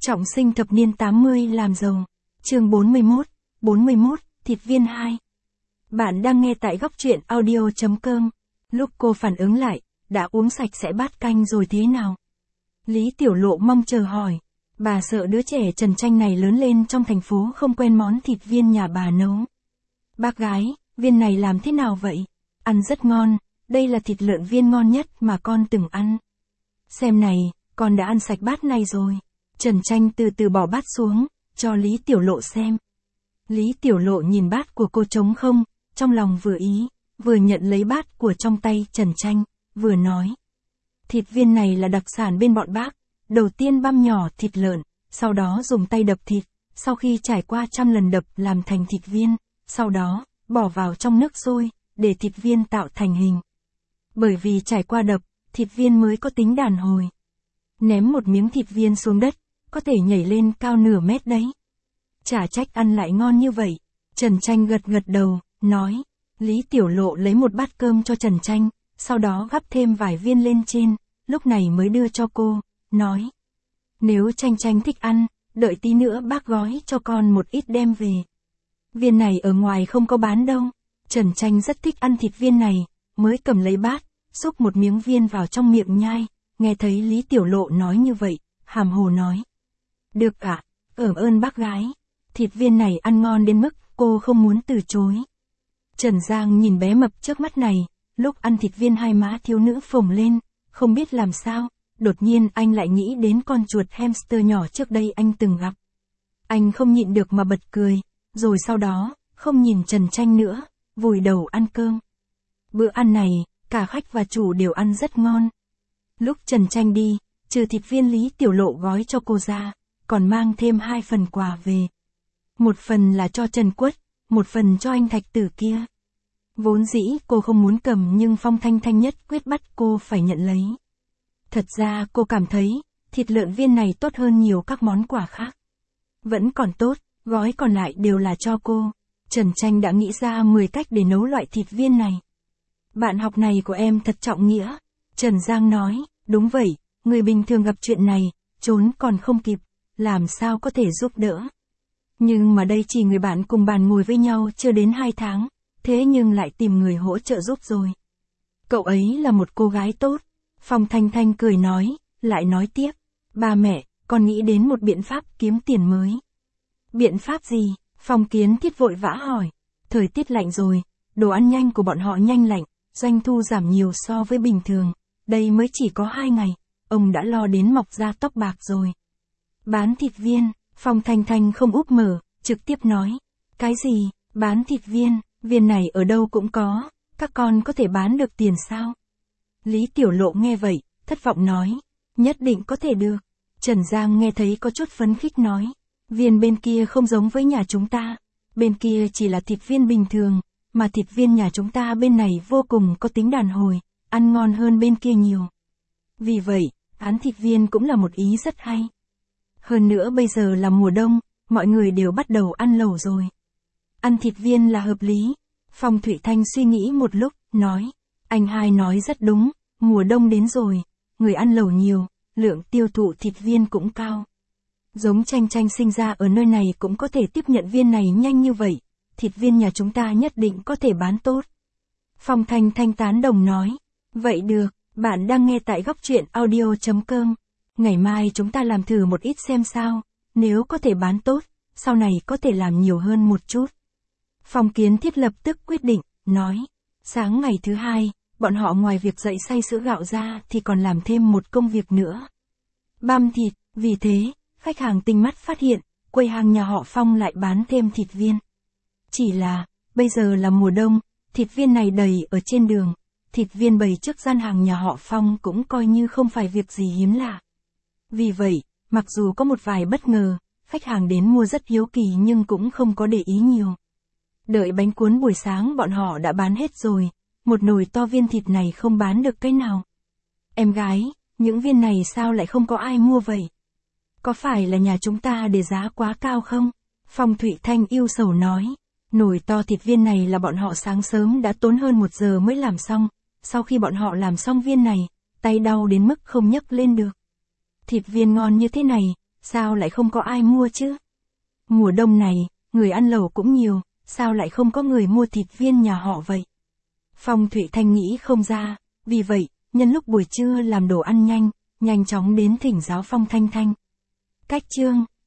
Trọng sinh thập niên 80 làm giàu. Chương 41, thịt viên 2. Bạn đang nghe tại góc truyện audio.com. Lúc cô phản ứng lại, đã uống sạch sẽ bát canh rồi thế nào? Lý Tiểu Lộ mong chờ hỏi. Bà sợ đứa trẻ Trần Tranh này lớn lên trong thành phố không quen món thịt viên nhà bà nấu. Bác gái, viên này làm thế nào vậy? Ăn rất ngon, đây là thịt lợn viên ngon nhất mà con từng ăn. Xem này, con đã ăn sạch bát này rồi. Trần Tranh từ từ bỏ bát xuống, cho Lý Tiểu Lộ xem. Lý Tiểu Lộ nhìn bát của cô trống không, trong lòng vừa ý, vừa nhận lấy bát của trong tay Trần Tranh, vừa nói. Thịt viên này là đặc sản bên bọn bác, đầu tiên băm nhỏ thịt lợn, sau đó dùng tay đập thịt, sau khi trải qua trăm lần đập làm thành thịt viên, sau đó, bỏ vào trong nước sôi, để thịt viên tạo thành hình. Bởi vì trải qua đập, thịt viên mới có tính đàn hồi. Ném một miếng thịt viên xuống đất, có thể nhảy lên cao nửa mét đấy. Chả trách ăn lại ngon như vậy. Trần Tranh gật gật đầu, nói. Lý Tiểu Lộ lấy một bát cơm cho Trần Tranh, sau đó gắp thêm vài viên lên trên, lúc này mới đưa cho cô, nói. Nếu Tranh Tranh thích ăn, đợi tí nữa bác gói cho con một ít đem về. Viên này ở ngoài không có bán đâu. Trần Tranh rất thích ăn thịt viên này, mới cầm lấy bát, xúc một miếng viên vào trong miệng nhai, nghe thấy Lý Tiểu Lộ nói như vậy, hàm hồ nói. Được ạ, cảm ơn bác gái. Thịt viên này ăn ngon đến mức cô không muốn từ chối. Trần Giang nhìn bé mập trước mắt này, lúc ăn thịt viên hai má thiếu nữ phồng lên, không biết làm sao, đột nhiên anh lại nghĩ đến con chuột hamster nhỏ trước đây anh từng gặp. Anh không nhịn được mà bật cười, rồi sau đó, không nhìn Trần Tranh nữa, vùi đầu ăn cơm. Bữa ăn này, cả khách và chủ đều ăn rất ngon. Lúc Trần Tranh đi, trừ thịt viên Lý Tiểu Lộ gói cho cô ra, còn mang thêm 2 phần quà về. Một phần là cho Trần Quất, một phần cho anh Thạch Tử kia. Vốn dĩ cô không muốn cầm nhưng Phong Thanh Thanh nhất quyết bắt cô phải nhận lấy. Thật ra cô cảm thấy, thịt lợn viên này tốt hơn nhiều các món quà khác. Vẫn còn tốt, gói còn lại đều là cho cô. Trần Tranh đã nghĩ ra 10 cách để nấu loại thịt viên này. Bạn học này của em thật trọng nghĩa. Trần Giang nói, đúng vậy, người bình thường gặp chuyện này, trốn còn không kịp, làm sao có thể giúp đỡ. Nhưng mà đây chỉ người bạn cùng bàn ngồi với nhau chưa đến 2 tháng, thế nhưng lại tìm người hỗ trợ giúp rồi. Cậu ấy là một cô gái tốt. Phong Thanh Thanh cười nói, lại nói tiếp, ba mẹ, con nghĩ đến một biện pháp kiếm tiền mới. Biện pháp gì? Phong Kiến Thiết vội vã hỏi. Thời tiết lạnh rồi, đồ ăn nhanh của bọn họ nhanh lạnh, doanh thu giảm nhiều so với bình thường, đây mới chỉ có 2 ngày, ông đã lo đến mọc ra tóc bạc rồi. Bán thịt viên, Phong Thanh Thanh không úp mở, trực tiếp nói. Cái gì, bán thịt viên, viên này ở đâu cũng có, các con có thể bán được tiền sao? Lý Tiểu Lộ nghe vậy, thất vọng nói. Nhất định có thể được. Trần Giang nghe thấy có chút phấn khích nói. Viên bên kia không giống với nhà chúng ta, bên kia chỉ là thịt viên bình thường, mà thịt viên nhà chúng ta bên này vô cùng có tính đàn hồi, ăn ngon hơn bên kia nhiều. Vì vậy, bán thịt viên cũng là một ý rất hay. Hơn nữa bây giờ là mùa đông, mọi người đều bắt đầu ăn lẩu rồi. Ăn thịt viên là hợp lý. Phong Thụy Thanh suy nghĩ một lúc, nói. Anh hai nói rất đúng, mùa đông đến rồi, người ăn lẩu nhiều, lượng tiêu thụ thịt viên cũng cao. Giống Tranh Tranh sinh ra ở nơi này cũng có thể tiếp nhận viên này nhanh như vậy, thịt viên nhà chúng ta nhất định có thể bán tốt. Phong Thanh Thanh tán đồng nói. Vậy được, bạn đang nghe tại góc truyện audio.com. Ngày mai chúng ta làm thử một ít xem sao, nếu có thể bán tốt, sau này có thể làm nhiều hơn một chút. Phong Kiến Thiết lập tức quyết định, nói. Sáng ngày thứ 2, bọn họ ngoài việc dậy xay sữa gạo ra thì còn làm thêm một công việc nữa. Băm thịt, vì thế, khách hàng tinh mắt phát hiện, quầy hàng nhà họ Phong lại bán thêm thịt viên. Chỉ là, bây giờ là mùa đông, thịt viên này đầy ở trên đường, thịt viên bày trước gian hàng nhà họ Phong cũng coi như không phải việc gì hiếm lạ. Vì vậy, mặc dù có một vài bất ngờ, khách hàng đến mua rất hiếu kỳ nhưng cũng không có để ý nhiều. Đợi bánh cuốn buổi sáng bọn họ đã bán hết rồi, một nồi to viên thịt này không bán được cái nào. Em gái, những viên này sao lại không có ai mua vậy? Có phải là nhà chúng ta để giá quá cao không? Phong Thụy Thanh yêu sầu nói. Nồi to thịt viên này là bọn họ sáng sớm đã tốn hơn 1 giờ mới làm xong, sau khi bọn họ làm xong viên này, tay đau đến mức không nhấc lên được. Thịt viên ngon như thế này, sao lại không có ai mua chứ? Mùa đông này, người ăn lẩu cũng nhiều, sao lại không có người mua thịt viên nhà họ vậy? Phong Thụy Thanh nghĩ không ra, vì vậy, nhân lúc buổi trưa làm đồ ăn nhanh, nhanh chóng đến thỉnh giáo Phong Thanh Thanh. Cách chương